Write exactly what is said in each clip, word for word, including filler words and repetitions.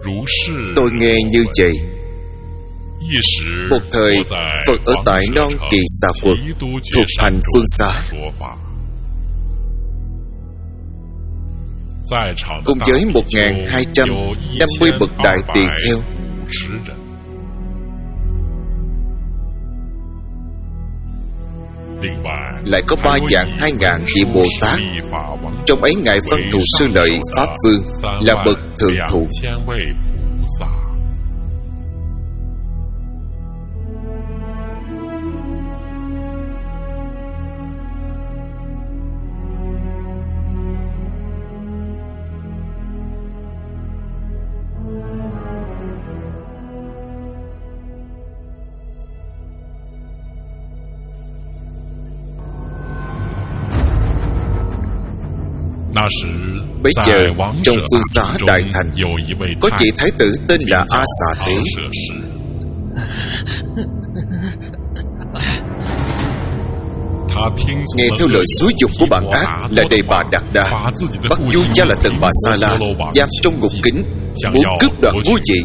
Tôi nghe như vậy. Một thời Phật ở tại non Kỳ Xà Quật thuộc thành Phương Xá, cùng với một nghìn hai trăm năm mươi bậc đại tỳ kheo, lại có ba vạn hai ngàn vị Bồ Tát. Trong ấy ngài Văn Thù Sư Lợi Pháp Vương là bậc thượng thụ. Bây giờ trong Phương Xá Đại Thành có vị thái tử tên là A Xà Thế. Nghe theo lời xúi dục của bạn ác là Đề Bà Đạt Đa, bắt vua cha là Tần Bà Sa La giam trong ngục kính, muốn cướp đoạt ngôi vị.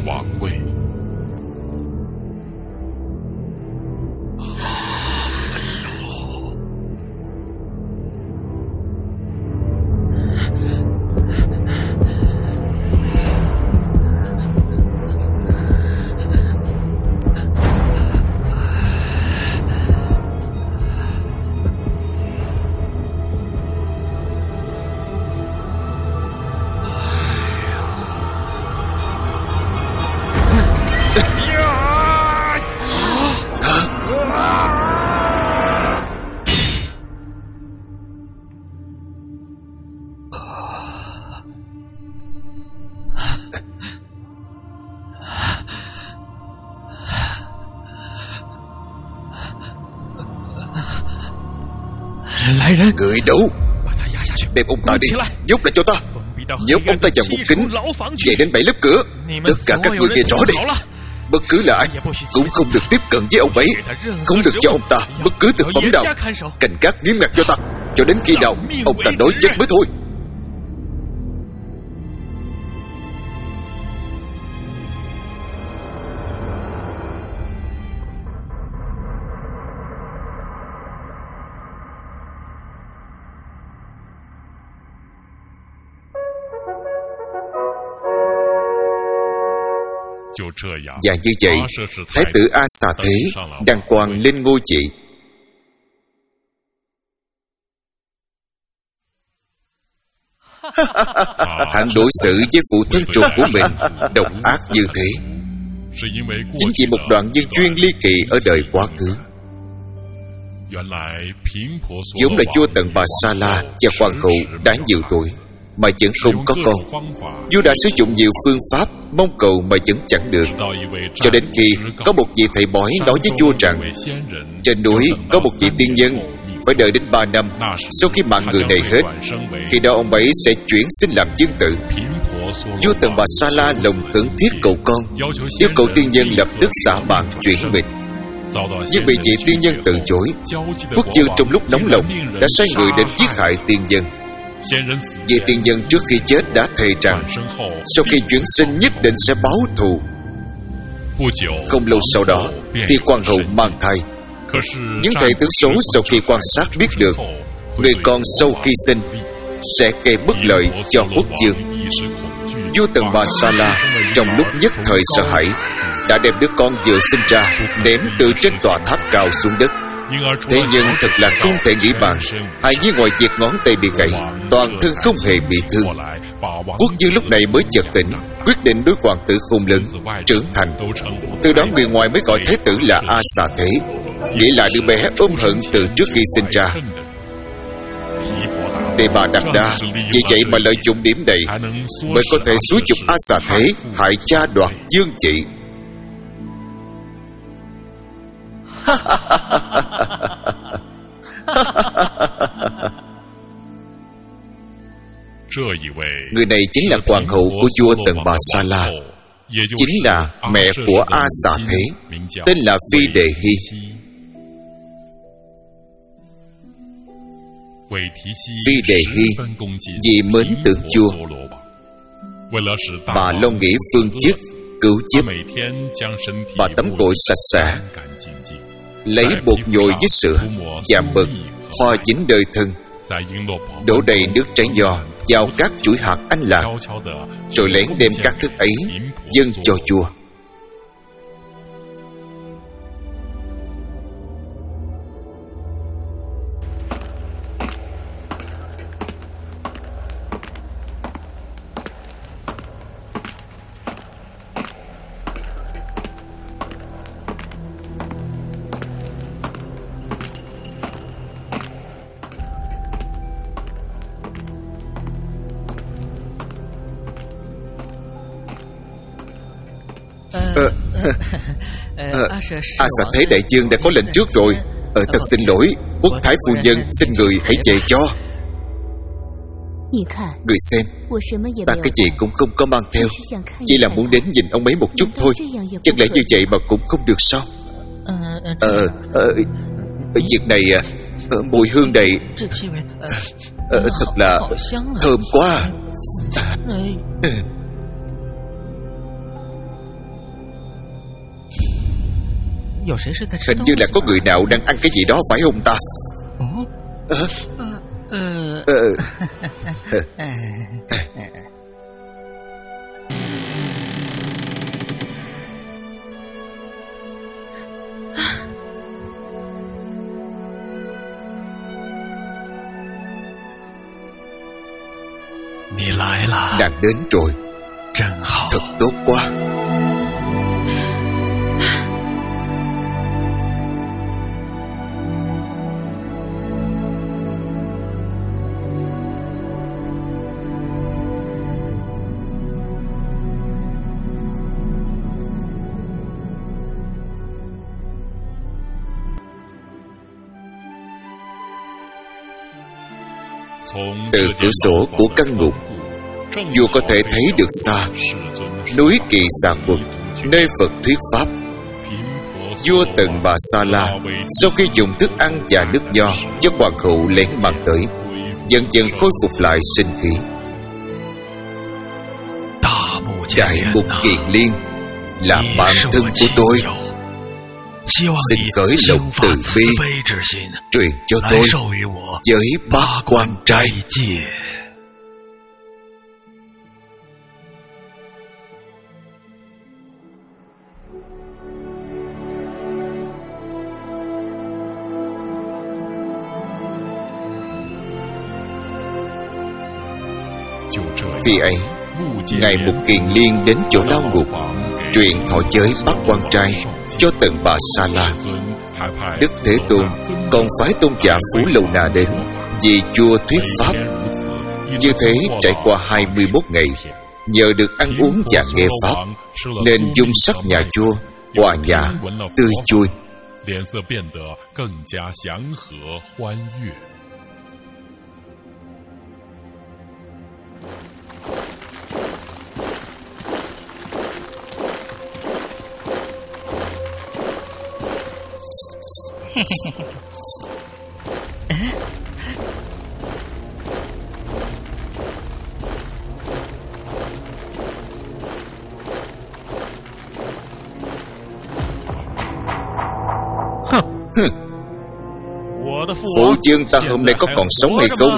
Người đâu? Đem ông ta đi, nhốt lại cho ta. Nhốt ông ta vào ngục kính, chạy đến bảy lớp cửa. Tất cả các người nghe rõ đây. Bất cứ là ai cũng không được tiếp cận với ông ấy, không được cho ông ta bất cứ thực phẩm nào. Canh gác nghiêm ngặt cho ta, cho đến khi nào ông ta đói chết mới thôi. Và như vậy, Thái tử A Xà Thế đăng quang lên ngôi vị. Hắn đối xử với phụ thân ruột của mình độc ác như thế, chính vì một đoạn nhân duyên ly kỳ ở đời quá khứ. Vốn là vua Tần Bà Sa La và hoàng hậu đã nhiều tuổi mà vẫn không có con. Vua đã sử dụng nhiều phương pháp mong cầu mà vẫn chẳng được, cho đến khi có một vị thầy bói nói với vua rằng trên núi có một vị tiên nhân, phải đợi đến ba năm sau khi mạng người này hết, khi đó ông ấy sẽ chuyển sinh làm dương tử. Vua Tần Bà Sa La lòng tưởng thiết cầu con, yêu cầu tiên nhân lập tức xả mạng chuyển mình, nhưng bị vị tiên nhân từ chối. Quốc vương trong lúc nóng lòng đã sai người đến giết hại tiên nhân. Vị tiên nhân trước khi chết đã thề rằng sau khi chuyển sinh nhất định sẽ báo thù. Không lâu sau đó thì hoàng hậu mang thai. Những thầy tướng số sau khi quan sát biết được người con sau khi sinh sẽ gây bất lợi cho quốc vương. Vua Tần Bà Sa La trong lúc nhất thời sợ hãi đã đem đứa con vừa sinh ra ném từ trên tòa tháp cao xuống đất. Thế nhưng thật là không thể nghĩ bàn, hài nhi ngoài việc ngón tay bị gãy, toàn thân không hề bị thương. Quốc vương lúc này mới chợt tỉnh, quyết định đối hoàng tử khôn lớn trưởng thành. Từ đó người ngoài mới gọi thái tử là A Xà Thế, nghĩa là đứa bé ôm hận từ trước khi sinh ra. Đề Bà Đạt Đa vì vậy mà lợi dụng điểm này mới có thể xúi giục A Xà Thế hại cha đoạt vương vị. Người này chính là hoàng hậu của vua Tần Bà Sa La, chính là mẹ của A Xà Thế, tên là Phi Đề Hy. Phi Đề Hy vì mến tưởng vua Bà lo nghĩ phương chức cứu giúp. Bà tắm gội sạch sẽ, lấy bột nhồi với sữa và mật thoa dính đời thân, đổ đầy nước trái nho vào các chuỗi hạt anh lạc, rồi lén đem các thức ấy dâng cho vua. Ờ, ờ, A Xà Thế đại dương đã có lệnh trước rồi. Ờ, thật xin lỗi, Quốc thái phu nhân xin người hãy về cho. Người xem, ta cái gì cũng không có mang theo, chỉ là muốn đến nhìn ông ấy một chút thôi. Chẳng lẽ như vậy mà cũng không được sao? Ờ, ờ, việc này ờ, mùi hương này ờ, thật là thơm quá. Hình như là có người nào đang ăn cái gì đó, phải không ta? Ờ, ờ, nàng đến rồi, thật tốt quá. Từ cửa sổ của căn ngục, vua có thể thấy được xa núi Kỳ Xà Quật, nơi Phật thuyết pháp. Vua Tần Bà Sa La sau khi dùng thức ăn và nước nho cho hoàng hậu lén mang tới, dần dần khôi phục lại sinh khí. Đại Mục Kiền Liên là bạn thân của tôi, xin khởi lòng từ bi truyền cho tôi với bát quan trai. Vì ấy, ngày Mục Kiền Liên đến chỗ lao ngục, truyền thọ giới bát quan trai cho Tần Bà Sa La. Đức Thế Tôn còn phái tôn giả Phú Lâu Na đến vì vua thuyết pháp. Như thế trải qua hai mươi mốt ngày, nhờ được ăn uống và nghe pháp, nên dung sắc nhà vua hòa nhã tươi vui. Phụ vương ta hôm nay có còn sống hay không?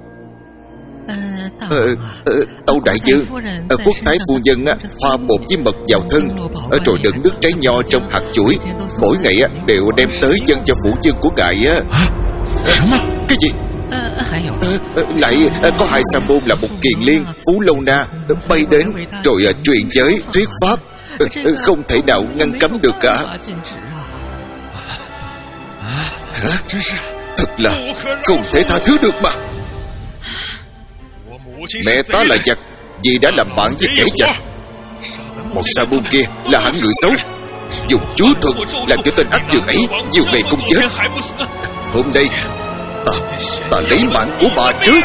Ờ, ờ, Tâu đại vương, ờ, Quốc thái phu nhân á, hoa bột với mật vào thân, ờ, rồi đựng nước trái nho trong hạt chuỗi, mỗi ngày á, đều đem tới dâng cho phụ vương của ngài á. Cái gì? Ờ, ờ, lại ờ, có hai sa môn là Mục Kiền Liên, Phú Lâu Na ờ, bay đến rồi ờ, truyền giới thuyết pháp, ờ, ờ, không thể nào ngăn cấm được cả. Hả? Thật là không thể tha thứ được mà. Mẹ ta là giặc vì đã làm bạn với kẻ giặc. Một sa môn kia là hạng người xấu, dùng chú thuật làm cho tên ác dương ấy nhiều ngày không chết. Hôm nay ta, ta lấy mạng của bà trước.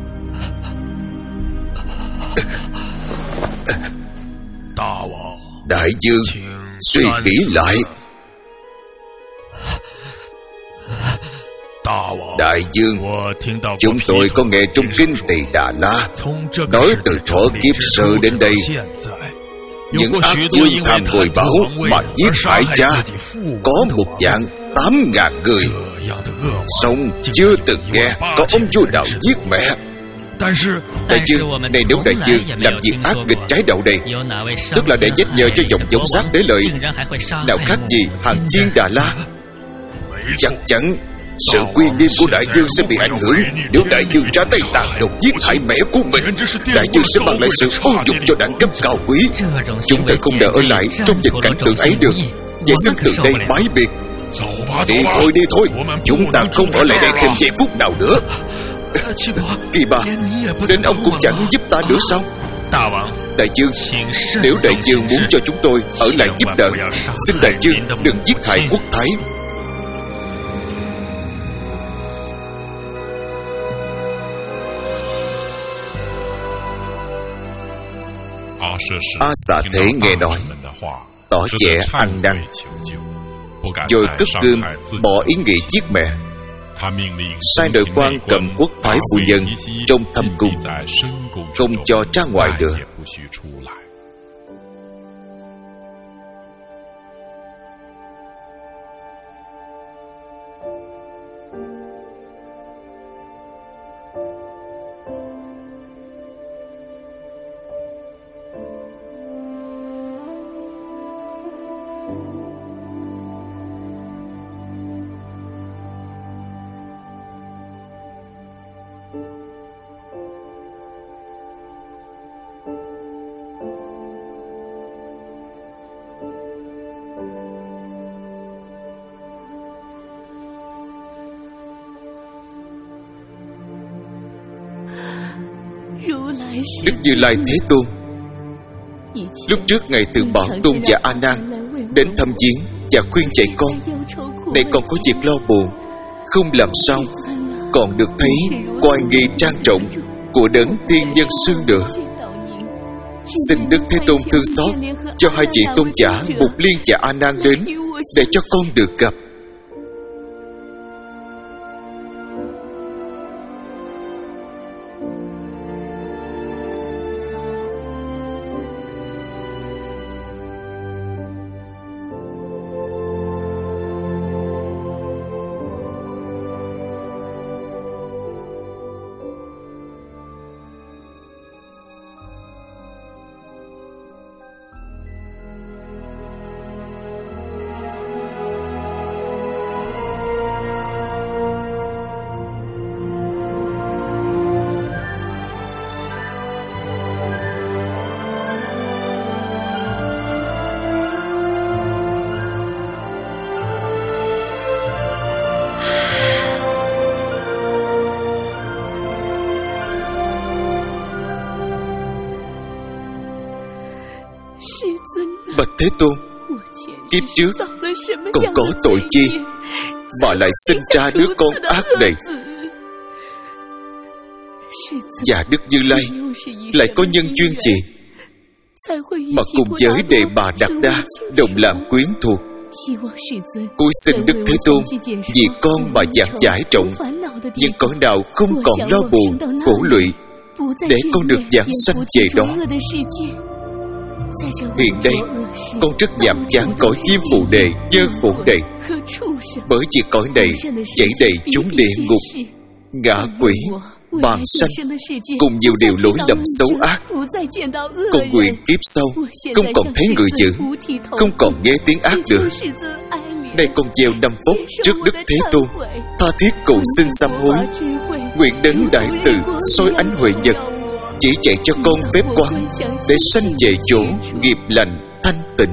Đại đại vương suy nghĩ lại. Đại vương, chúng tôi có nghe trong kinh Tỳ Đà La nói từ thuở kiếp sơ đến đây, những ác vương tham ngồi báu mà giết hại cha có một dạng tám ngàn người. Song chưa từng nghe có ông vua nào giết mẹ. Đại vương, này nếu đại vương làm việc ác nghịch trái đạo này, tức là để giết nhờ cho dòng giống sát đế lợi, nào khác gì hàng chiên Đà La. Chắc chắn sự uy nghiêm của đại vương sẽ bị ảnh hưởng nếu đại vương ra tay tàn độc giết hại mẹ của mình. Đại vương sẽ mang lại sự ô nhục cho đẳng cấp cao quý. Chúng ta không nỡ ở lại trong những cảnh tượng ấy được. Vậy xin từ đây bái biệt. Đi thôi, đi thôi, chúng ta không ở lại đây thêm giây phút nào nữa. Kỳ Bà, đến ông cũng chẳng giúp ta nữa sao? Đại vương, nếu đại vương muốn cho chúng tôi ở lại giúp đỡ, xin đại vương đừng giết hại quốc thái. A Xà Thế nghe nói, tỏ vẻ ăn năn, rồi cất gươm bỏ ý nghĩ giết mẹ, sai đội quan cầm quốc thái phu nhân trong thâm cung, không cho ra ngoài nữa. Đức Như Lai Thế Tôn lúc trước Ngài từng bảo Tôn và A Nan đến thăm viếng và khuyên dạy con, nay con có việc lo buồn, không làm sao còn được thấy oai nghi trang trọng của đấng tiên nhân sư nữa. Xin Đức Thế Tôn thương xót cho hai vị tôn giả Mục Liên và A Nan đến để cho con được gặp. Bạch Thế Tôn, kiếp trước còn có tội chi mà lại sinh ra đứa con ác này? Và Đức Như Lai lại có nhân duyên gì mà cùng với Đề Bà Đạt Đa đồng làm quyến thuộc? Cúi xin Đức Thế Tôn vì con mà giảng giải rộng những cõi nào không còn lo buồn khổ lụy, để con được giảng sanh về đó. Hiện đây con rất nhàm chán cõi Diêm Phù Đề dơ khổ đầy, bởi vì cõi này chảy đầy chúng địa ngục, ngạ quỷ, bàn sanh cùng nhiều điều lỗi lầm xấu ác. Con nguyện kiếp sau không còn thấy người dữ, không còn nghe tiếng ác nữa. Nay con gieo năm phúc trước Đức Thế Tôn, tha thiết cầu xin sám hối. Nguyện đấng đại từ soi ánh huệ nhật chỉ dạy cho con phép quán để sanh về chỗ nghiệp lành thanh tịnh.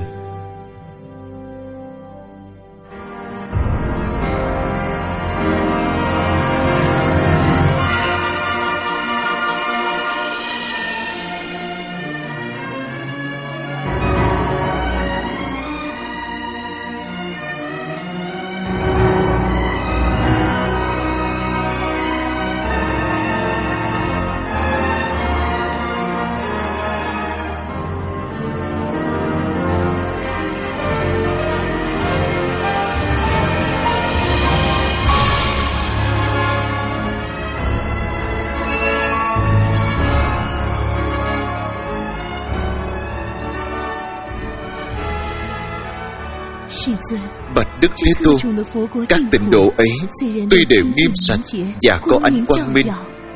Bạch Đức Thế Tôn, các tịnh độ ấy tuy đều nghiêm sạch và có ánh quang minh,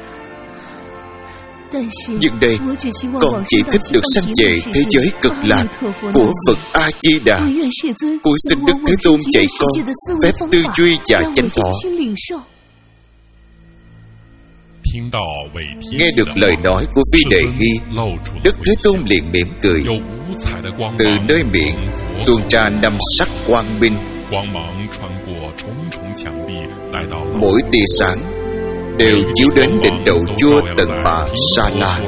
nhưng đây con chỉ thích được sanh về thế giới cực lạc của Phật A Di Đà. Cuối xin Đức Thế Tôn dạy con phép tư duy và chánh thọ. Nghe được lời nói của Vi Đề Hy, Đức Thế Tôn liền mỉm cười. Từ nơi miệng tuôn ra năm sắc quang minh, mỗi tia sáng đều chiếu đến đỉnh đầu vua Tần Bà Sa La.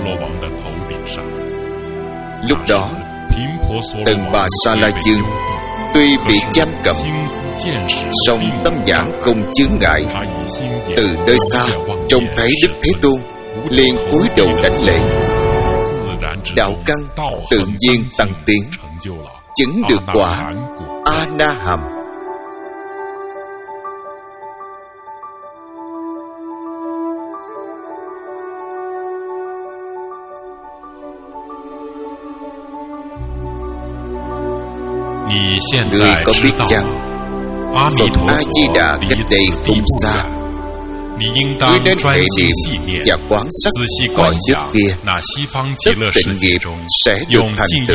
Lúc đó, Tần Bà Sa La Vương tuy bị giam cầm, song tâm nhãn không chướng ngại. Từ nơi xa trông thấy Đức Thế Tôn, liền cúi đầu đảnh lễ. Đạo căn tự nhiên tăng tiến, chứng được quả A Na Hàm. Người có biết chăng, Phật A Di Đà cách đây không xa, ngươi nên hệ niệm và quan sát cõi nước kia, tất tịnh nghiệp sẽ được thành tựu.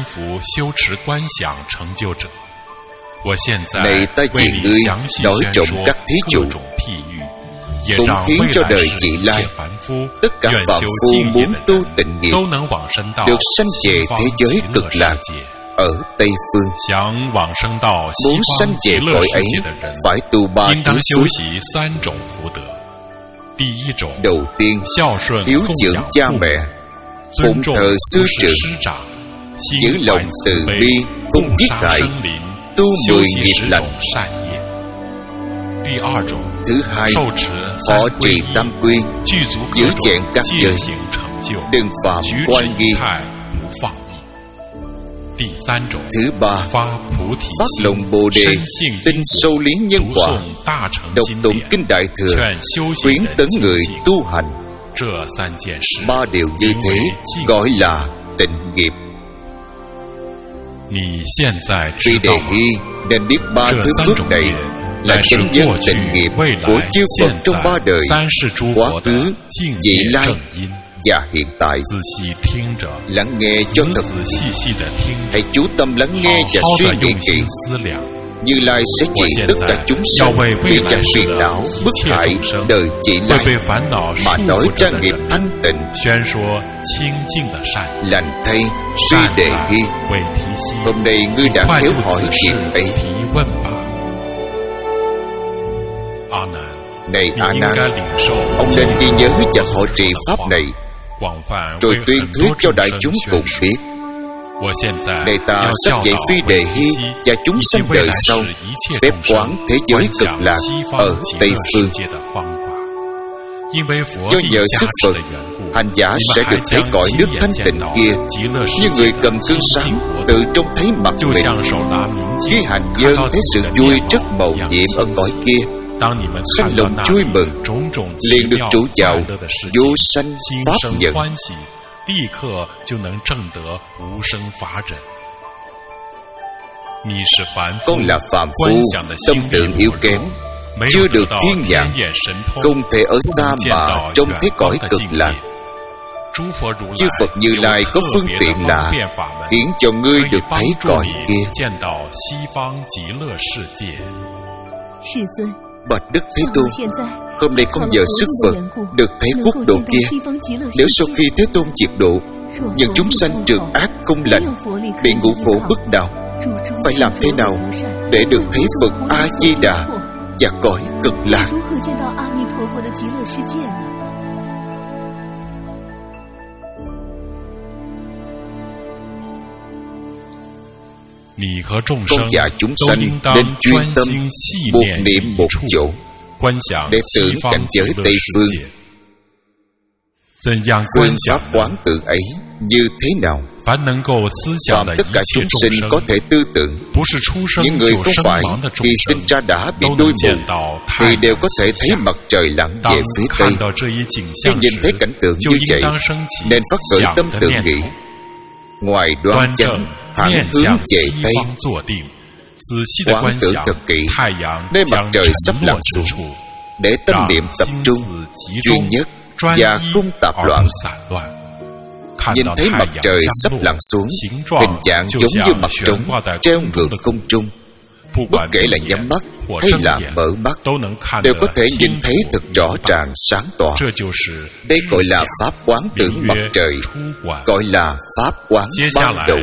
Này ta vì ngươi nói trộm các thí dụ, cũng khiến cho đời vị lai, tất cả phàm phu muốn tu tịnh nghiệp được sanh về thế giới cực lạc ở Tây Phương. Muốn sanh về cõi ấy phải tu ba thứ phước. Đầu tiên, hiếu dưỡng cha mẹ, phụng thờ sư trưởng, giữ lòng từ bi, không giết hại, tu mười nghiệp lành. Thứ hai, họ trì tam quy, giữ vẹn các giới, đừng phạm oai nghi. Thứ ba, phát lòng Bồ Đề, tin sâu lý nhân quả, đọc tụng kinh Đại Thừa, khuyến tấn người tu hành. Ba điều như thế gọi là tịnh nghiệp. Vì Đề Hy nên biết ba thứ phước này là chánh nhân tịnh nghiệp của chư Phật trong ba đời, quá khứ, vị lai và hiện tại. Lắng nghe cho thật. Hãy chú tâm lắng nghe và suy nghĩ kỹ. Như Lai sẽ chỉ tất cả chúng sanh bị chẳng phiền não, bức hại đời chỉ lai, mà nói ra nghiệp thanh tịnh. Lành thay, suy Đề Hy, hôm nay ngươi đã khéo hỏi chuyện ấy. Này A Nan, ông nên ghi nhớ và họ trì pháp này, rồi tuyên thuyết cho đại chúng cùng biết. Này ta sắp dạy Vi Đề Hy và chúng sanh đời sau phép quán thế giới cực lạc ở Tây Phương. Do nhờ sức Phật, hành giả sẽ được thấy cõi nước thanh tịnh kia, như người cầm gương sáng tự trông thấy mặt mình. Khi hành dơn thấy sự vui rất màu nhiệm ở cõi kia, sanh lòng vui mừng, liền được trụ vào vô sanh pháp nhận. Con là phàm phu, tâm tưởng yếu kém, chưa được thiên nhãn, không thể ở xa mà trông thấy cõi cực lạc. Chư Phật Như Lai có phương tiện lạ, khiến cho ngươi được thấy cõi kia. Bạch Đức Thế Tôn, hôm nay con nhờ sức Phật được thấy quốc độ kia. Nếu sau khi Thế Tôn diệt độ, những chúng sanh trường ác không lành, bị ngũ khổ bức đạo, phải làm thế nào để được thấy Phật A Di Đà và cõi cực lạc? Con và chúng sanh nên chuyên tâm buộc niệm một chỗ để tưởng cảnh giới Tây Phương. Phương pháp quán tự ấy như thế nào? Phạm tất cả chúng sinh có thể tư tưởng. Những người không phải khi sinh ra đã bị đôi mù thì đều có thể thấy mặt trời lặn về phía Tây. Khi nhìn thấy cảnh tượng như vậy, nên phát khởi tâm tưởng nghĩ: ngoài đoan chánh thẳng hướng về Tây, Quán tưởng thật kỹ nơi mặt trời sắp lặn xuống, để tâm niệm tập trung, chuyên nhất và không tạp loạn. Nhìn thấy mặt trời sắp lặn xuống, hình dạng giống như mặt trống treo ngược không trung. Bất kể là nhắm mắt hay là mở mắt, đều có thể nhìn thấy thật rõ ràng sáng tỏ. Đây gọi là pháp quán tưởng mặt trời, gọi là pháp quán ban đầu.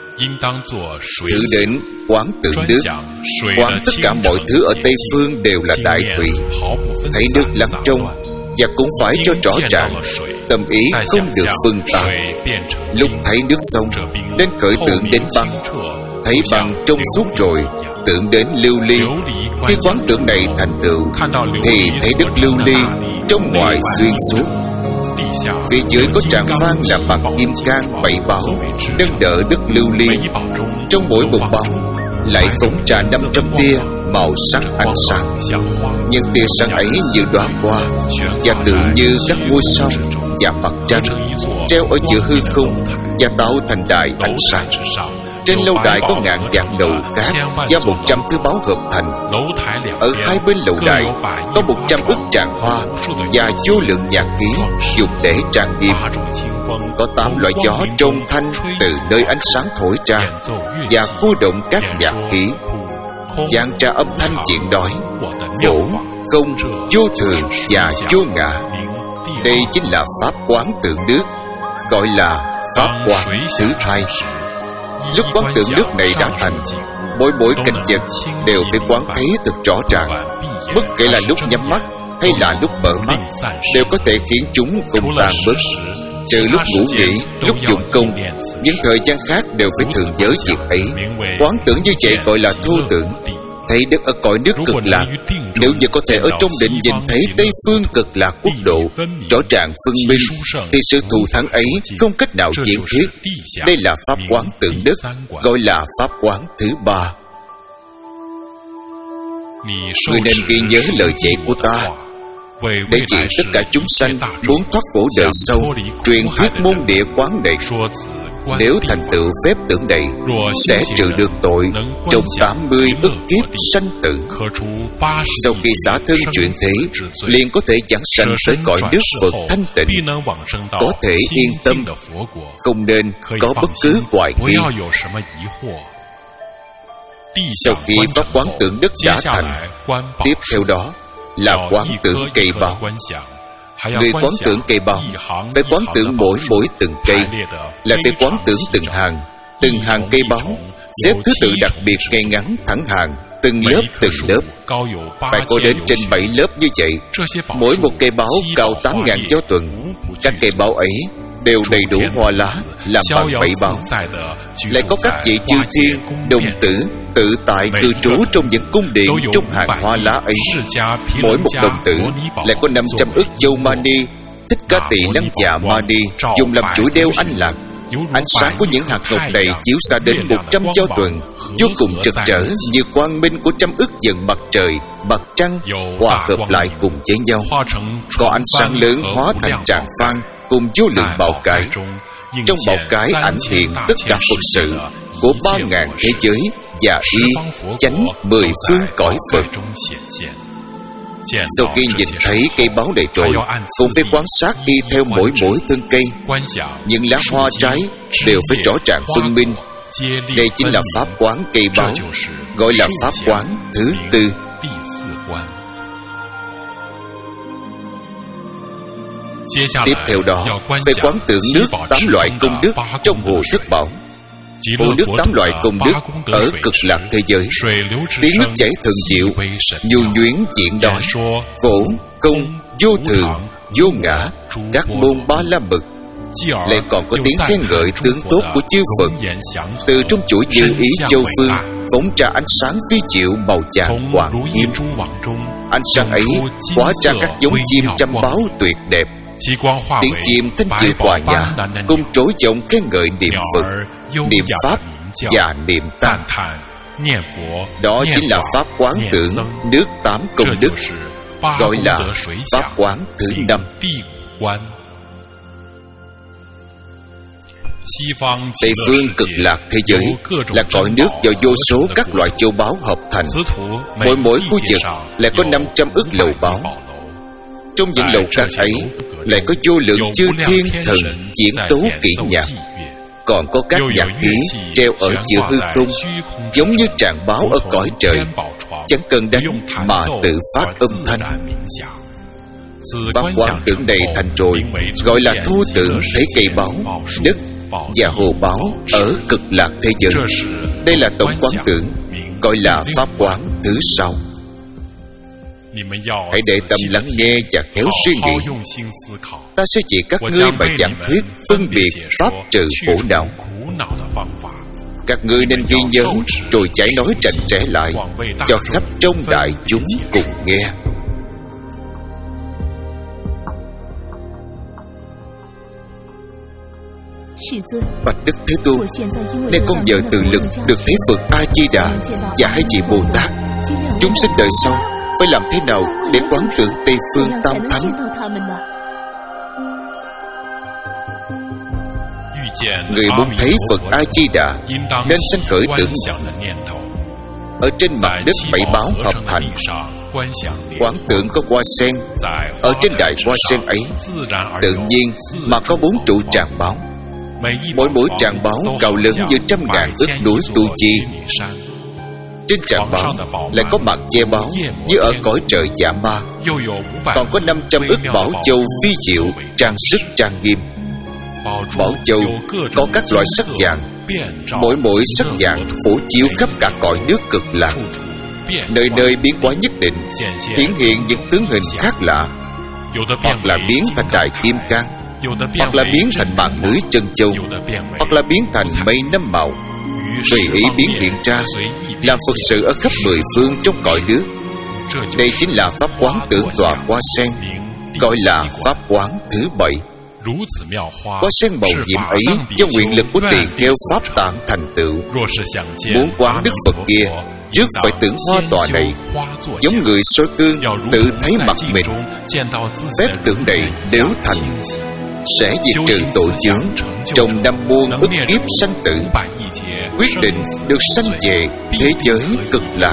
Thử đến quán tưởng nước. Quán tất cả mọi thứ ở Tây Phương đều là đại thủy, thấy nước lắng trong, và cũng phải cho rõ ràng, tâm ý không được phân tán. Lúc thấy nước sông nên khởi tưởng đến băng, thấy băng trong suốt rồi tưởng đến lưu ly. Khi quán tưởng này thành tựu thì thấy nước lưu ly trong ngoài xuyên suốt. Phía dưới có tràng vang là bằng kim cang bảy báo nâng đỡ nước lưu ly. Trong mỗi một báo lại phóng ra năm trăm tia màu sắc ánh sáng. Những tia sáng ấy như đóa hoa, và tự như các ngôi sao và mặt trăng treo ở giữa hư không và tạo thành đài ánh sáng. Trên lâu đài có ngàn vạn đầu cát và một trăm thứ báu hợp thành. Ở hai bên lầu đài có một trăm ức tràng hoa và vô lượng nhạc khí dùng để trang nghiêm. Có tám loại gió trong thanh từ nơi ánh sáng thổi ra và khu động các nhạc khí, vang ra âm thanh chuyện nói bổ, công, vô thường và vô ngã. Đây chính là pháp quán tưởng nước, gọi là pháp quán thứ hai. Lúc quán tưởng nước này đã thành, mỗi mỗi cảnh vật đều phải quán thấy thật rõ ràng. Bất kể là lúc nhắm mắt hay là lúc mở mắt, đều có thể khiến chúng không tan bớt. Trừ lúc ngủ nghỉ, lúc dụng công, những thời gian khác đều phải thường nhớ chuyện ấy. Quán tưởng như vậy gọi là thu tưởng. Thấy đất ở cõi nước cực lạc, nếu như có thể ở trong định nhìn thấy Tây Phương cực lạc quốc độ rõ ràng phân minh, thì sự thù thắng ấy không cách nào diễn thuyết. Đây là pháp quán tưởng đức, gọi là pháp quán thứ ba. Người nên ghi nhớ lời dạy của ta, để chỉ tất cả chúng sanh muốn thoát khổ đời sau, truyền thuyết môn địa quán này. Nếu thành tựu phép tưởng này, sẽ trừ được tội trong tám mươi ức kiếp sanh tử. Sau khi xả thân chuyển thế, liền có thể giảng sanh tới cõi nước Phật thanh tịnh. Có thể yên tâm, không nên có bất cứ hoài nghi. Sau khi pháp quán tưởng đức đã thành, tiếp theo đó là quán tưởng cây báo. Người quán tưởng cây báo phải quán tưởng mỗi mỗi từng cây, là phải quán tưởng từng hàng, từng hàng cây báo, xếp thứ tự đặc biệt ngay ngắn thẳng hàng, từng lớp từng lớp. Phải có đến trên bảy lớp như vậy. Mỗi một cây báo cao tám ngàn do tuần. Các cây báo ấy đều đầy đủ hoa lá, làm bằng bảy báo. Lại có các vị chư thiên, đồng tử, tự tại cư trú trong những cung điện trong hàng hoa lá ấy. Mỗi một đồng tử lại có năm trăm ức châu mani, Thích Ca Tỳ Lăng Già Mani dùng làm chuỗi đeo anh lạc. Ánh sáng của những hạt ngọc này chiếu xa đến một trăm giao tuần, vô cùng rực rỡ như quang minh của trăm ức dần mặt trời, mặt trăng hòa hợp lại cùng với nhau. Có ánh sáng lớn hóa thành tràng phan cùng vô lượng bào cải. Trong bào cải ảnh hiện tất cả Phật sự của ba ngàn thế giới và y chánh mười phương cõi Phật. Sau khi nhìn thấy cây báo này rồi, cũng phải quan sát đi theo mỗi mỗi thân cây. Những lá hoa trái đều phải rõ ràng phân minh. Đây chính là pháp quán cây báo, gọi là pháp quán thứ tư. Tiếp theo đó, phải quán tưởng nước tám loại công đức trong hồ Thức Bảo. Hồ nước tám loại công đức ở cực lạc thế giới. Tiếng nước chảy thần diệu, nhu nhuyễn diễn nói, khổ, công, vô thường, vô ngã, các môn ba la mật. Lại còn có tiếng khen ngợi tướng tốt của chư Phật. Từ trong chuỗi như ý châu phương phóng ra ánh sáng vi diệu màu vàng hoàng kim. Ánh sáng ấy hóa ra các giống chim trăm báo tuyệt đẹp. Tiếng chim thanh diệu hòa nhã cùng trỗi giọng khen ngợi niệm Phật, niệm Pháp và niệm Tăng. Đó chính là pháp quán tưởng nước tám công đức, gọi là pháp quán thứ năm. Tây phương cực lạc thế giới là cõi nước do vô số các loại châu báu hợp thành. Mỗi mỗi khu vực lại có năm trăm ức lầu báu. Trong những lầu các ấy lại có vô lượng chư thiên thần diễn tấu kỹ nhạc. Còn có các nhạc khí treo ở giữa hư không, giống như tràng báo ở cõi trời, chẳng cần đánh mà tự phát âm thanh. Pháp quán tưởng này thành rồi, gọi là thu tưởng thấy cây báu, đất và hồ báu ở cực lạc thế giới. Đây là tổng quán tưởng, gọi là pháp quán thứ sáu. Hãy để tâm lắng nghe và khéo suy nghĩ. Ta sẽ chỉ các ngươi mà giảng thuyết phân biệt pháp trừ khổ não. Các ngươi nên ghi nhớ rồi chảy nói rành rẽ lại cho khắp trong đại chúng cùng nghe. Bạch Đức Thế Tôn, nay con nhờ từ lực được thấy Phật A Di Đà và hai vị Bồ Tát, chúng sinh đời sau phải làm thế nào để quán tưởng Tây phương tam thánh? Người muốn thấy Phật A Di Đà nên sanh khởi tưởng ở trên mặt đất bảy báo hợp thành. Quán tưởng có hoa sen, ở trên đại hoa sen ấy tự nhiên mà có bốn trụ tràng báo. Mỗi mỗi tràng báo cao lớn như trăm ngàn ức núi Tu Chi. Trên tràng báo lại có mặt che báo như ở cõi trời Dạ Ma. Còn có năm trăm ức bảo châu vi diệu trang sức trang nghiêm. Bảo châu có các loại sắc vàng, mỗi mỗi sắc vàng phổ chiếu khắp cả cõi nước cực lạc. Nơi nơi biến hóa nhất định, hiển hiện những tướng hình khác lạ, hoặc là biến thành đại kim cang, hoặc là biến thành mạng lưới chân châu, hoặc là biến thành mây năm màu. Tùy ý biến hiện ra, làm Phật sự ở khắp mười phương trong cõi nước. Đây chính là pháp quán tưởng tọa hoa sen, gọi là pháp quán thứ bảy. Hoa sen màu nhiệm ấy do nguyện lực của tỳ kheo pháp tạng thành tựu. Muốn quán Đức Phật kia, trước phải tưởng hoa tọa này giống người soi gương tự thấy mặt mình. Phép tưởng này nếu thành sẽ diệt trừ tội chướng trong năm muôn ức kiếp sanh tử, quyết định được sanh về thế giới cực lạc.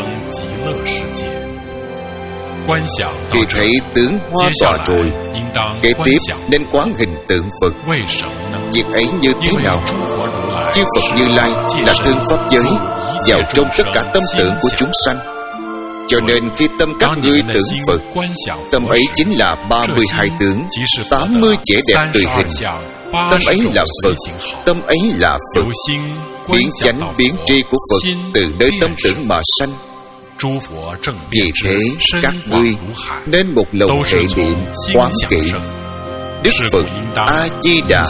Khi thấy tướng hoa tọa rồi, kế tiếp nên quán hình tượng Phật. Việc ấy như thế nào? Chư Phật Như Lai là thương pháp giới vào trong tất cả tâm tưởng của chúng sanh. Cho nên khi tâm các ngươi tưởng Phật, tâm ấy chính là ba mươi hai tướng, tám mươi vẻ đẹp tùy hình. Tâm ấy là Phật, tâm ấy là Phật. Biến chánh biến tri của Phật từ nơi tâm tưởng mà sanh. Vì thế các ngươi nên một lòng hệ niệm quán kỹ Đức Phật A Di Đà.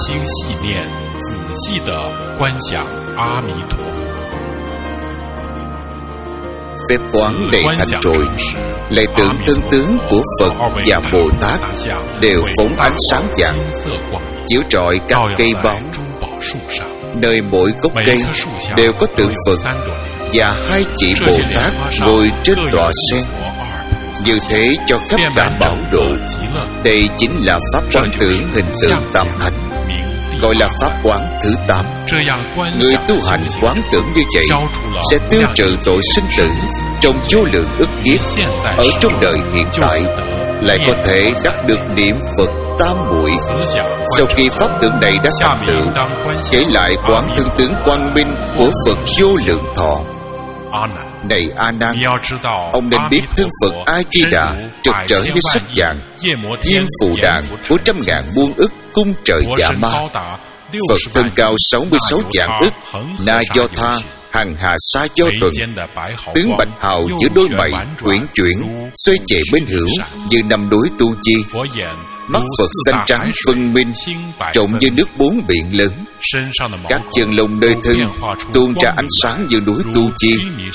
Phép quán này thành rồi, lại tưởng thân tướng của Phật và Bồ Tát đều phóng ánh sáng vàng chiếu rọi các cây báu. Nơi mỗi gốc cây đều có tượng Phật và hai chỉ Bồ Tát ngồi trên tọa sen. Như thế cho khắp cả bảo độ. Đây chính là pháp quán tưởng hình tượng tam thánh, gọi là pháp quán thứ tám. Người tu hành quán tưởng như vậy sẽ tiêu trừ tội sinh tử trong vô lượng ức kiếp. Ở trong đời hiện tại lại có thể đắc được niệm Phật tam muội. Sau khi pháp tưởng này đã thành tựu, kể lại quán thân tướng quang minh của Phật vô lượng thọ. Này A Nan, ông nên biết thân Phật A Di Đà trực trở như sắc vàng, diêm phù đàn của trăm ngàn muôn ức cung trời Dạ Ma. Phật thân cao sáu mươi sáu vạn ức, Na Do Tha, hằng hà sa do tuần. Tướng bạch hào giữa đôi mày quyển chuyển, xoay chệ bên hữu như năm núi Tu Chi. Mắt Phật xanh trắng phân minh, trộn như nước bốn biển lớn. Các chân lông nơi thân tuôn ra ánh sáng như núi Tu Chi.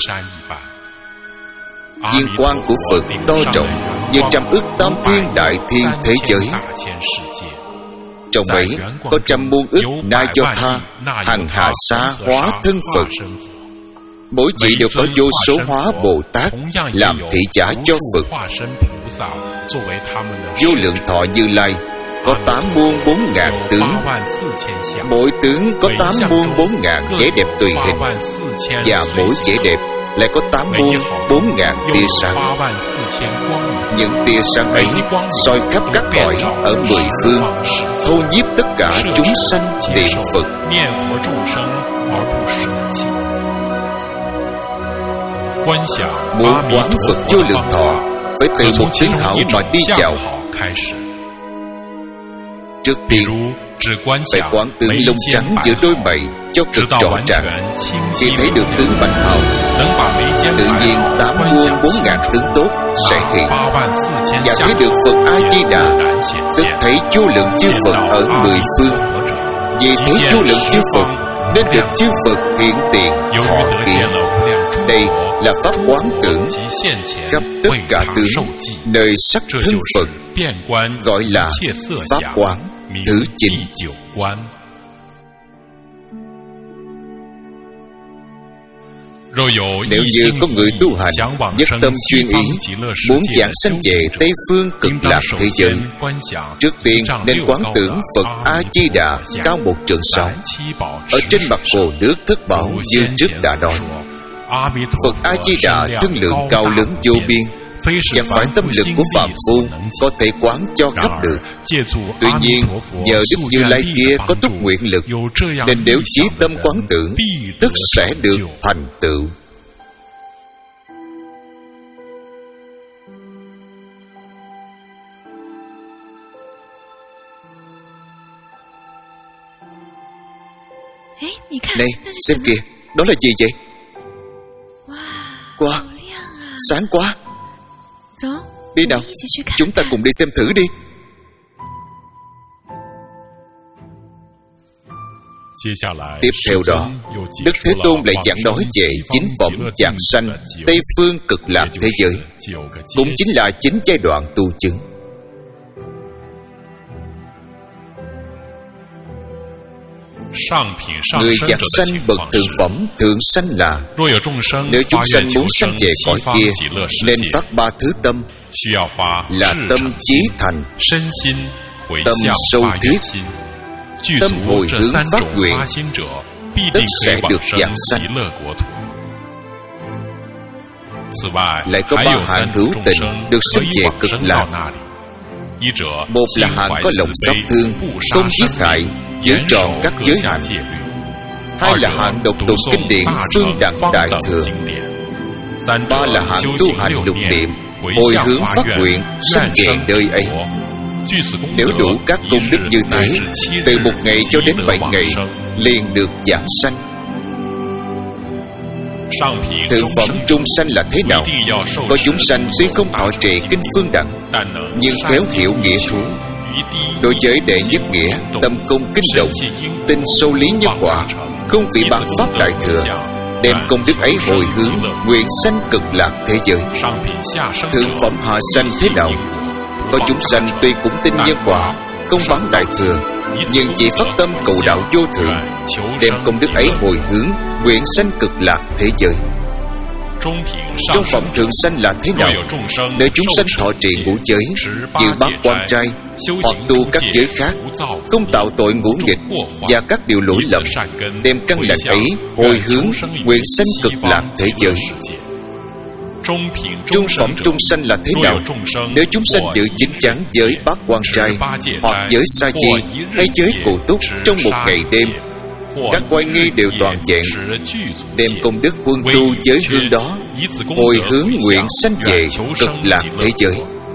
Viên quang của Phật to rộng như trăm ức tam thiên đại thiên thế giới. Trong ấy có trăm muôn ức Na Do Tha, hằng hà sa hóa thân Phật. Mỗi vị đều có vô số hóa Bồ Tát làm thị giả cho Phật. Vô lượng thọ Như Lai có tám muôn bốn ngàn tướng, mỗi tướng có tám muôn bốn ngàn vẻ đẹp tùy hình, và mỗi vẻ đẹp lại có tám muôn bốn ngàn tia sáng. Những tia sáng ấy soi khắp các cõi ở mười phương, thâu nhiếp tất cả chúng sanh niệm Phật. Muốn quán Phật vô lượng thọ, phải từ một tướng hảo mà đi vào. Trước tiên phải quán tướng lông trắng giữa đôi mày cho cực rõ ràng. Khi thấy được tướng bạch hào, tự nhiên tám muôn bốn ngàn tướng tốt sẽ hiện, và thấy được Phật A Di Đà, tức thấy vô lượng chư Phật ở mười phương. Vì thấy vô lượng chư Phật nên được chư Phật hiện tiền thọ ký. Đây là pháp quán tưởng khắp tất cả tướng nơi sắc thân Phật, gọi là pháp quán thứ chín. Nếu như có người tu hành nhất tâm chuyên ý, muốn giảng sanh về Tây phương cực lạc thế giới, trước tiên nên quán tưởng Phật A Di Đà cao một trượng sáu, ở trên mặt hồ nước Thất Bảo như trước đã nói. Phật A Di Đà thân lượng cao lớn vô biên, chẳng phải tâm lực của phàm phu có thể quán cho khắp được. Tuy nhiên, nhờ Đức Như Lai kia có túc nguyện lực, nên nếu chí tâm quán tưởng, tức sẽ được thành tựu. Này, xem kìa, đó là gì vậy? Wow, sáng quá. Đi nào, chúng ta cùng đi xem thử đi. Tiếp theo đó, Đức Thế Tôn lại giảng nói về chính phẩm giảng sanh Tây phương cực lạc thế giới, cũng chính là chín giai đoạn tu chứng. Người giảng sanh bậc thượng phẩm thượng sanh là, nếu chúng sanh muốn sanh về cõi kia, nên phát ba thứ tâm, là tâm chí thành, tâm sâu thiết, tâm hồi hướng phát nguyện, tất sẽ được giảng sanh. Lại có ba hạng hữu tình được sanh về cực lạc. Một là hạng có lòng xót thương, không giết hại, giữ trọn các giới hạnh. Hai là hạng độc tụng kinh điển phương đẳng đại thừa. Ba là hạng tu hành lục niệm, hồi hướng phát nguyện sanh về nơi ấy. Nếu đủ các công đức như thế, từ một ngày cho đến bảy ngày liền được giảng sanh. Thượng phẩm trung sanh là thế nào? Có chúng sanh tuy không thọ trì kinh phương đẳng, nhưng khéo hiểu nghĩa thú. Đối với đệ nhất nghĩa, tâm công kinh động, tin sâu lý nhân quả, không vì bản pháp đại thừa, đem công đức ấy hồi hướng nguyện sanh cực lạc thế giới. Thượng phẩm hạ sanh thế nào? Có chúng sanh tuy cũng tin nhân quả, không bán đại thừa, nhưng chỉ phát tâm cầu đạo vô thượng, đem công đức ấy hồi hướng nguyện sanh cực lạc thế giới. Trong phẩm thượng sanh là thế nào? Nếu chúng sanh thọ trì ngũ giới, như bát quan trai, hoặc tu các giới khác, không tạo tội ngũ nghịch và các điều lỗi lầm, đem căn lành ấy hồi hướng nguyện sanh cực lạc thế giới. Trung phẩm trung sanh là thế nào? Nếu chúng sanh giữ chính chắn giới bát quan trai, hoặc giới sa chi, hay giới cụ túc trong một ngày đêm, các oai nghi đều toàn vẹn, đem công đức quân tu giới hương đó hồi hướng nguyện sanh về cực lạc thế giới.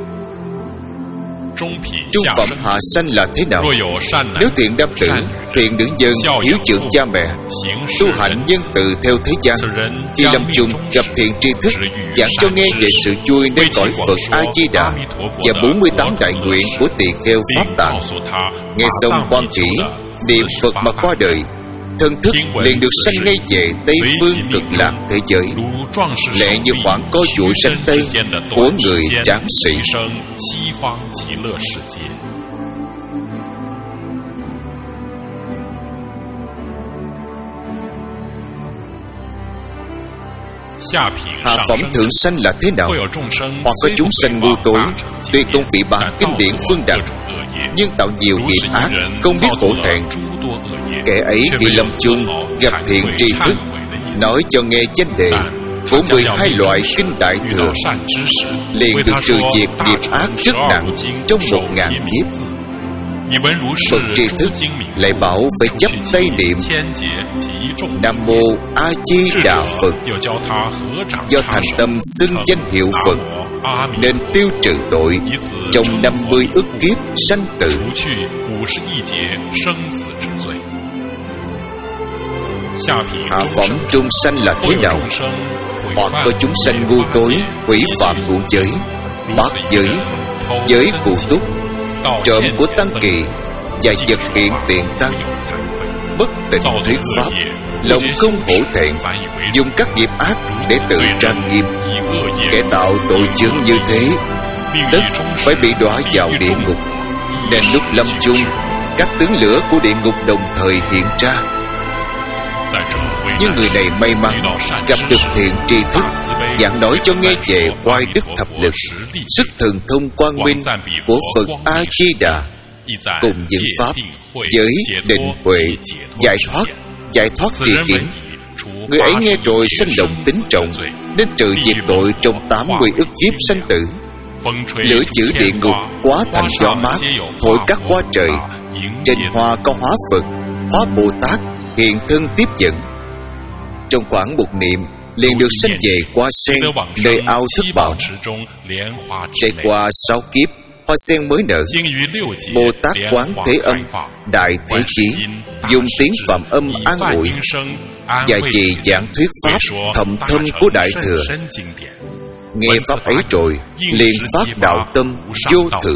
Trung phẩm hạ sanh là thế nào? Nếu thiện nam tử, thiện nữ nhân hiếu trưởng cha mẹ, tu hạnh nhân từ theo thế gian, khi lâm chung gặp thiện tri thức, giảng cho nghe về sự vui nơi cõi Phật A Di Đà và bốn mươi tám đại nguyện của tỳ kheo Pháp Tạng. Nghe xong quan kỹ niệm Phật mà qua đời, thân thức liền được sanh ngay về Tây phương cực lạc thế giới, lẹ như khoảng co chuỗi sanh Tây của người tráng sĩ. Hạ phẩm thượng sanh là thế nào? Hoặc có chúng sanh ngu tối, tuy không bị bản kinh điển phương đặng, nhưng tạo nhiều nghiệp ác, không biết hổ thẹn. Kẻ ấy khi lâm chung gặp thiện tri thức, nói cho nghe chánh đệ của mười hai loại kinh đại thừa, liền được trừ diệt nghiệp ác rất nặng trong một ngàn kiếp. Bậc tri thức lại bảo phải chắp tay niệm Nam Mô A Di Đà Phật, do thành tâm xưng danh hiệu Phật nên tiêu trừ tội trong năm mươi ức kiếp sanh tử. Hạ phẩm trung sanh là thế nào? Hoặc có chúng sanh ngu tối, hủy phạm ngũ giới, bát giới, giới cụ túc, trộm của tăng kỳ và vật hiện tiện tăng, bất tịnh thuyết pháp, lòng không hổ thẹn, dùng các nghiệp ác để tự trang nghiêm. Kẻ tạo tội chướng như thế tất phải bị đọa vào địa ngục, nên lúc lâm chung các tướng lửa của địa ngục đồng thời hiện ra. Nhưng người này may mắn gặp được thiện tri thức, giảng nói cho nghe về oai đức thập lực, sức thần thông quang minh của Phật A Di Đà, cùng những pháp giới định huệ giải thoát giải thoát tri kiến. Người ấy nghe rồi sanh lòng tính trọng, nên trừ diệt tội trong tám mươi ức kiếp sanh tử. Lửa chữ địa ngục quá thành gió mát, thổi các hoa trời. Trên hoa có hóa Phật, hóa Bồ Tát hiện thân tiếp dẫn. Trong khoảng một niệm liền được sanh về Hoa Sen, nơi ao thức bảo. Trải qua sáu kiếp, hoa sen mới nở. Bồ Tát quán thế âm, đại thế chí, dùng tiếng phạm âm an ủi, dạy trì giảng thuyết pháp thậm thâm của đại thừa. Nghe pháp ấy rồi liền phát đạo tâm vô thượng.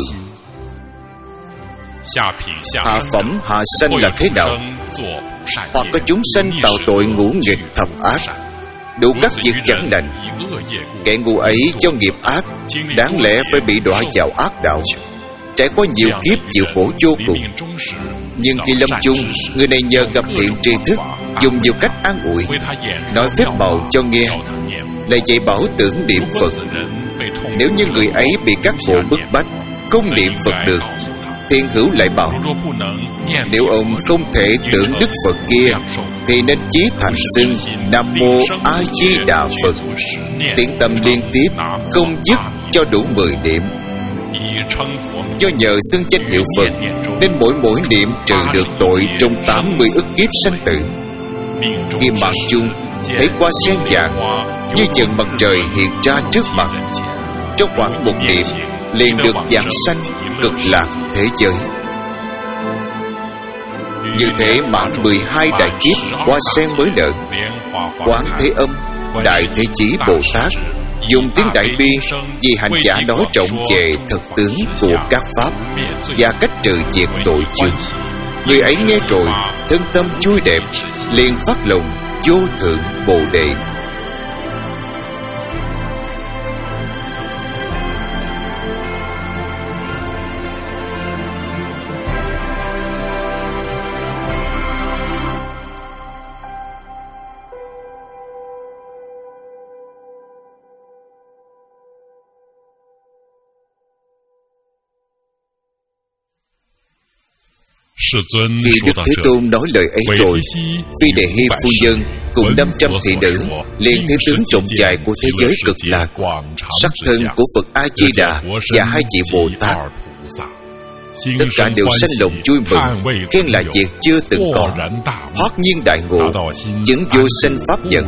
Hạ phẩm hạ sanh là thế nào? Hoặc có chúng sanh tạo tội ngũ nghịch thập ác, đủ các việc chẳng lành. Kẻ ngu ấy do nghiệp ác, đáng lẽ phải bị đọa vào ác đạo, trải qua nhiều kiếp chịu khổ vô cùng. Nhưng khi lâm chung, người này nhờ gặp thiện tri thức, dùng nhiều cách an ủi, nói phép màu cho nghe, lại dạy bảo tưởng niệm Phật. Nếu như người ấy bị các bộ bức bách, không niệm Phật được, Thiên Hữu lại bảo, nếu ông không thể tưởng Đức Phật kia, thì nên chí thành xưng Nam Mô A Di Đà Phật, tiếng tâm liên tiếp không dứt cho đủ mười niệm. Do nhờ xưng danh hiệu Phật, nên mỗi mỗi niệm trừ được tội trong tám mươi ức kiếp sanh tử. Khi mạng chung thấy hoa sen vàng như chừng mặt trời hiện ra trước mặt, trong khoảng một niệm liền được giảng sanh cực lạc thế giới. Như thế mà mười hai đại kiếp hoa sen mới nở. Quán thế âm, đại thế chí Bồ Tát dùng tiếng đại bi vì hành giả nói trọng về thực tướng của các pháp và cách trừ diệt tội chướng. Người ấy nghe rồi thân tâm vui đẹp, liền phát lòng vô thượng Bồ Đề. Khi Đức Thế Tôn nói lời ấy rồi, Phi Đề Hy phu nhân cùng năm trăm thị nữ liền thấy tướng rộng dài của thế giới cực lạc, sắc thân của Phật A Di Đà và hai vị Bồ Tát. Tất cả đều sanh lòng vui mừng, khen là việc chưa từng có, hoát nhiên đại ngộ, chứng vô sanh pháp nhận.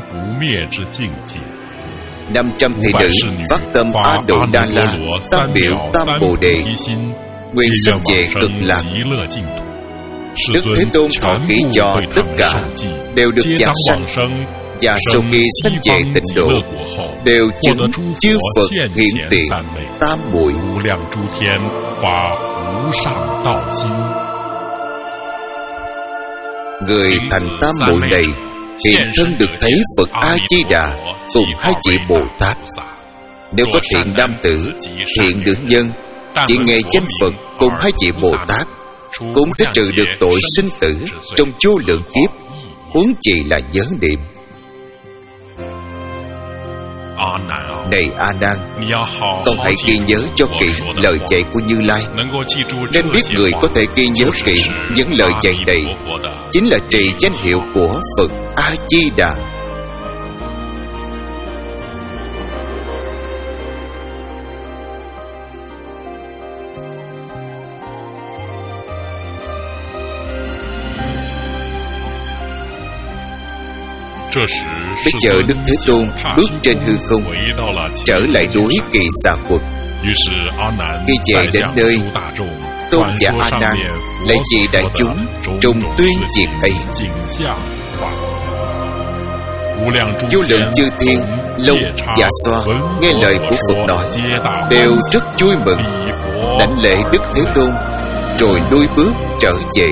Năm trăm thị nữ phát tâm A Độ Đa La, tam biểu tam Bồ Đề, nguyện sanh về cực lạc. Đức Thế Tôn thọ ký cho tất cả đều được giảng sanh, và sau khi sanh về tịnh độ đều chứng chư Phật hiện tiền tam muội. Người thành tam muội này hiện thân được thấy Phật A Di Đà cùng hai vị Bồ Tát. Nếu có thiện nam tử, thiện nữ nhân chỉ nghe danh Phật cùng hai vị Bồ Tát, cũng sẽ trừ được tội sinh tử trong vô lượng kiếp, huống chi là giới niệm. Này A Nan, con hãy ghi nhớ cho kỹ lời dạy của Như Lai. Nên biết người có thể ghi nhớ kỹ những lời dạy này chính là trì danh hiệu của Phật A Di Đà. Bây giờ Đức Thế Tôn bước trên hư không, trở lại núi Kỳ Xà Quật. Khi về đến nơi, Tôn giả A Nan lại vì đại chúng trùng tuyên diệt ấy. Vô lượng chư thiên, Long và Xoa nghe lời của Phật nói đều rất vui mừng, đảnh lễ Đức Thế Tôn, rồi lui bước trở về.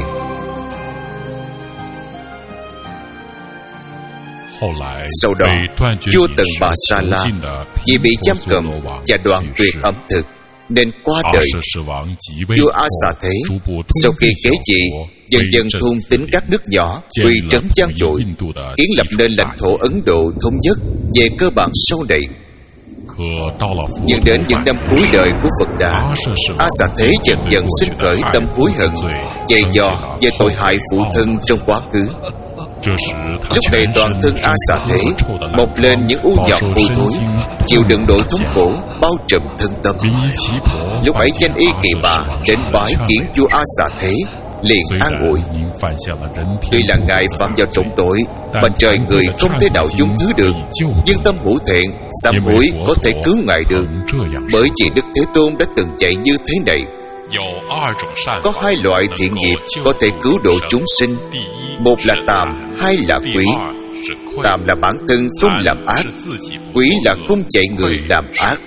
Sau đó, vua Tần Bà Sa La vì bị giam cầm và đoạn tuyệt ẩm thực nên qua đời. Vua A Xà Thế sau khi kế trị, dần dần thôn tính các nước nhỏ, uy trấn vang dội, kiến lập nên lãnh thổ Ấn Độ thống nhất về cơ bản sau này. Nhưng đến những năm cuối đời của Phật Đà, A Xà Thế dần dần sinh khởi tâm hối hận, dày dò về tội hại phụ thân trong quá khứ. Lúc này toàn thân A Xà Thế mọc lên những u nhọt hôi thối, chịu đựng nỗi thống khổ bao trùm thân tâm. Lúc ấy Chánh Y Kỳ Bà đến bái kiến vua A Xà Thế, liền an ủi: tuy là ngài phạm vào trọng tội mà trời người không thể nào dung thứ được, nhưng tâm hữu thiện, sám hối có thể cứu ngài được. Bởi vì Đức Thế Tôn đã từng dạy như thế này: có hai loại thiện nghiệp có thể cứu độ chúng sinh, một là tàm, hai là quý. Tàm là bản thân không làm ác, quý là không dạy người làm ác.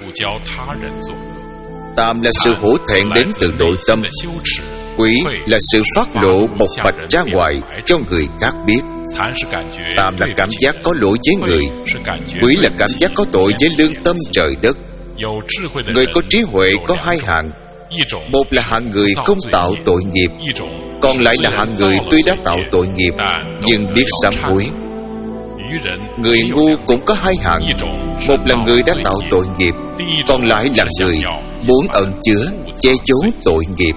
Tàm là sự hổ thẹn đến từ nội tâm, quý là sự phát lộ bộc bạch ra ngoài cho người khác biết. Tàm là cảm giác có lỗi với người, quý là cảm giác có tội với lương tâm trời đất. Người có trí huệ có hai hạng: một là hạng người không tạo tội nghiệp, còn lại là hạng người tuy đã tạo tội nghiệp nhưng biết sám hối. Người ngu cũng có hai hạng: một là người đã tạo tội nghiệp, còn lại là người muốn ẩn chứa, che giấu tội nghiệp.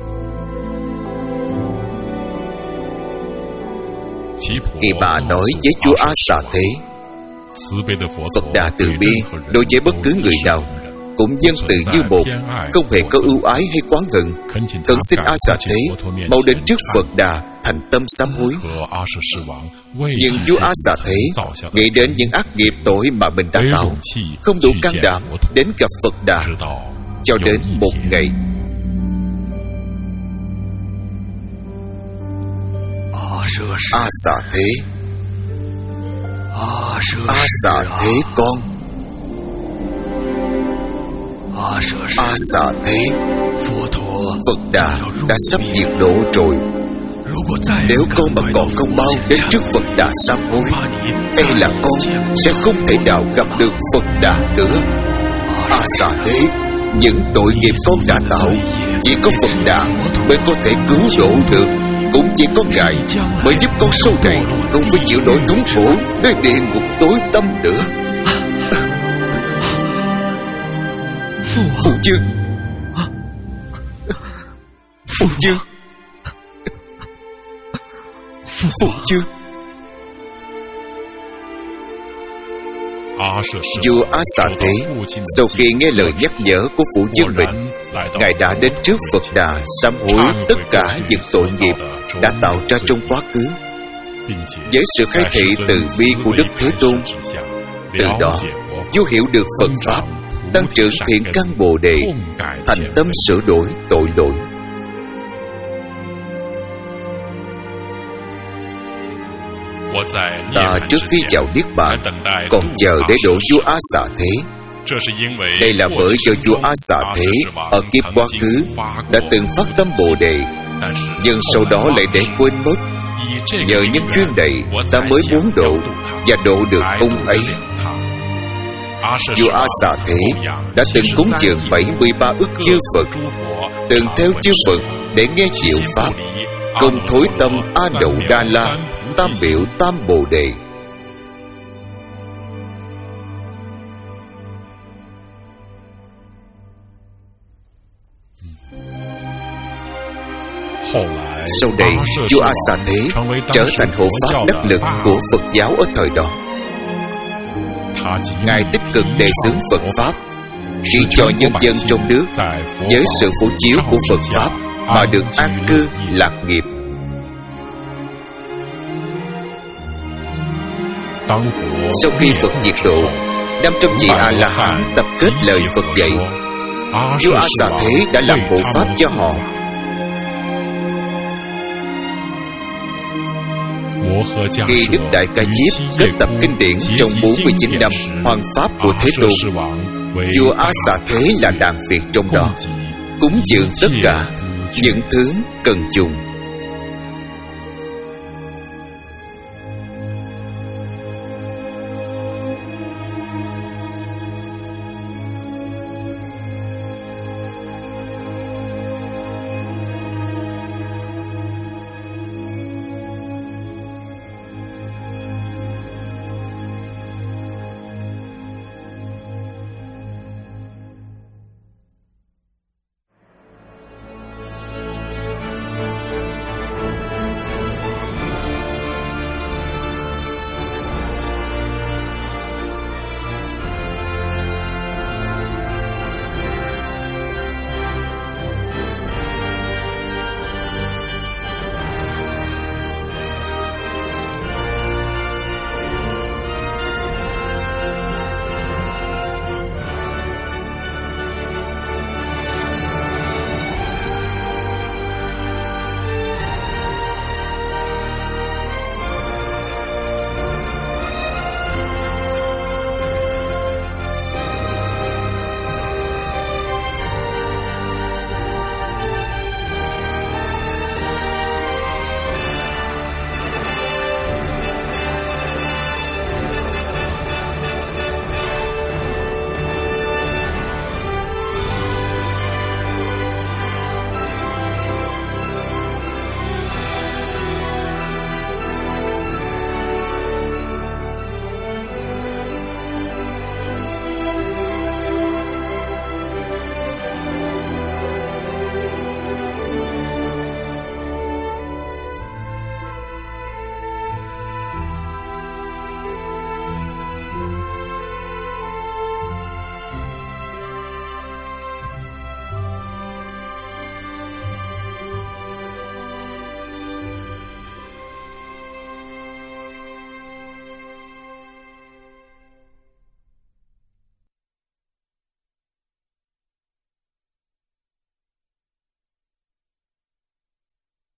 Kỳ Bà nói với vua A Xà Thế: Phật Đà từ bi đối với bất cứ người nào cũng nhân từ như một, không hề có ưu ái hay oán hận. Cần xin A Xà Thế mau đến trước Phật Đà thành tâm sám hối. Nhưng vua A Xà Thế nghĩ đến những ác nghiệp tội mà mình đã tạo, không đủ can đảm đến gặp Phật Đà. Cho đến một ngày, A Xà Thế, A Xà Thế con, A Xà Thế, Phật Đà đã sắp diệt độ rồi. Nếu con mà còn không bao đến trước Phật Đà sám hối, e là con sẽ không thể nào gặp được Phật Đà nữa. A Xà Thế, những tội nghiệp con đã tạo chỉ có Phật Đà mới có thể cứu độ được. Cũng chỉ có ngài mới giúp con sau này không phải chịu nỗi thống khổ nơi địa ngục tối tăm nữa. Phụ vương, Phụ vương, Phụ vương. Vua A Xà Thế sau khi nghe lời nhắc nhở của phụ vương mình, ngài đã đến trước Phật Đà sám hối tất cả những tội nghiệp đã tạo ra trong quá khứ. Với sự khai thị từ bi của Đức Thế Tôn, từ đó vua hiểu được Phật pháp, tăng trưởng thiện căn Bồ Đề, thành tâm sửa đổi tội lỗi. Ta trước khi vào Niết Bàn còn chờ để độ vua A Xà Thế. Đây là bởi cho vua A Xà Thế ở kiếp quá khứ đã từng phát tâm Bồ Đề, nhưng sau đó lại để quên mất. Nhờ nhân duyên này, ta mới muốn độ và độ được ông ấy. Vua A Xà Thế đã từng cúng dường bảy mươi ba ức chư Phật, từng theo chư Phật để nghe diệu pháp, không thối tâm A Đậu Đa La, tam biểu tam Bồ Đề. Sau đây, vua A Xà Thế trở thành hộ pháp đắc lực của Phật giáo ở thời đó. Ngài tích cực đề xướng Phật Pháp, khiến cho nhân dân trong nước với sự phổ chiếu của Phật Pháp mà được an cư lạc nghiệp. Sau khi Phật diệt độ, năm trăm vị A-la-hán tập kết lời Phật dạy. Vua A Xà Thế đã làm hộ pháp cho họ. Khi Đức Đại Ca Diếp kết tập kinh điển trong bốn mươi chín năm hoằng pháp của Thế Tôn, vua A Xà Thế là đàn Việt trong đó, cúng dường tất cả những thứ cần dùng.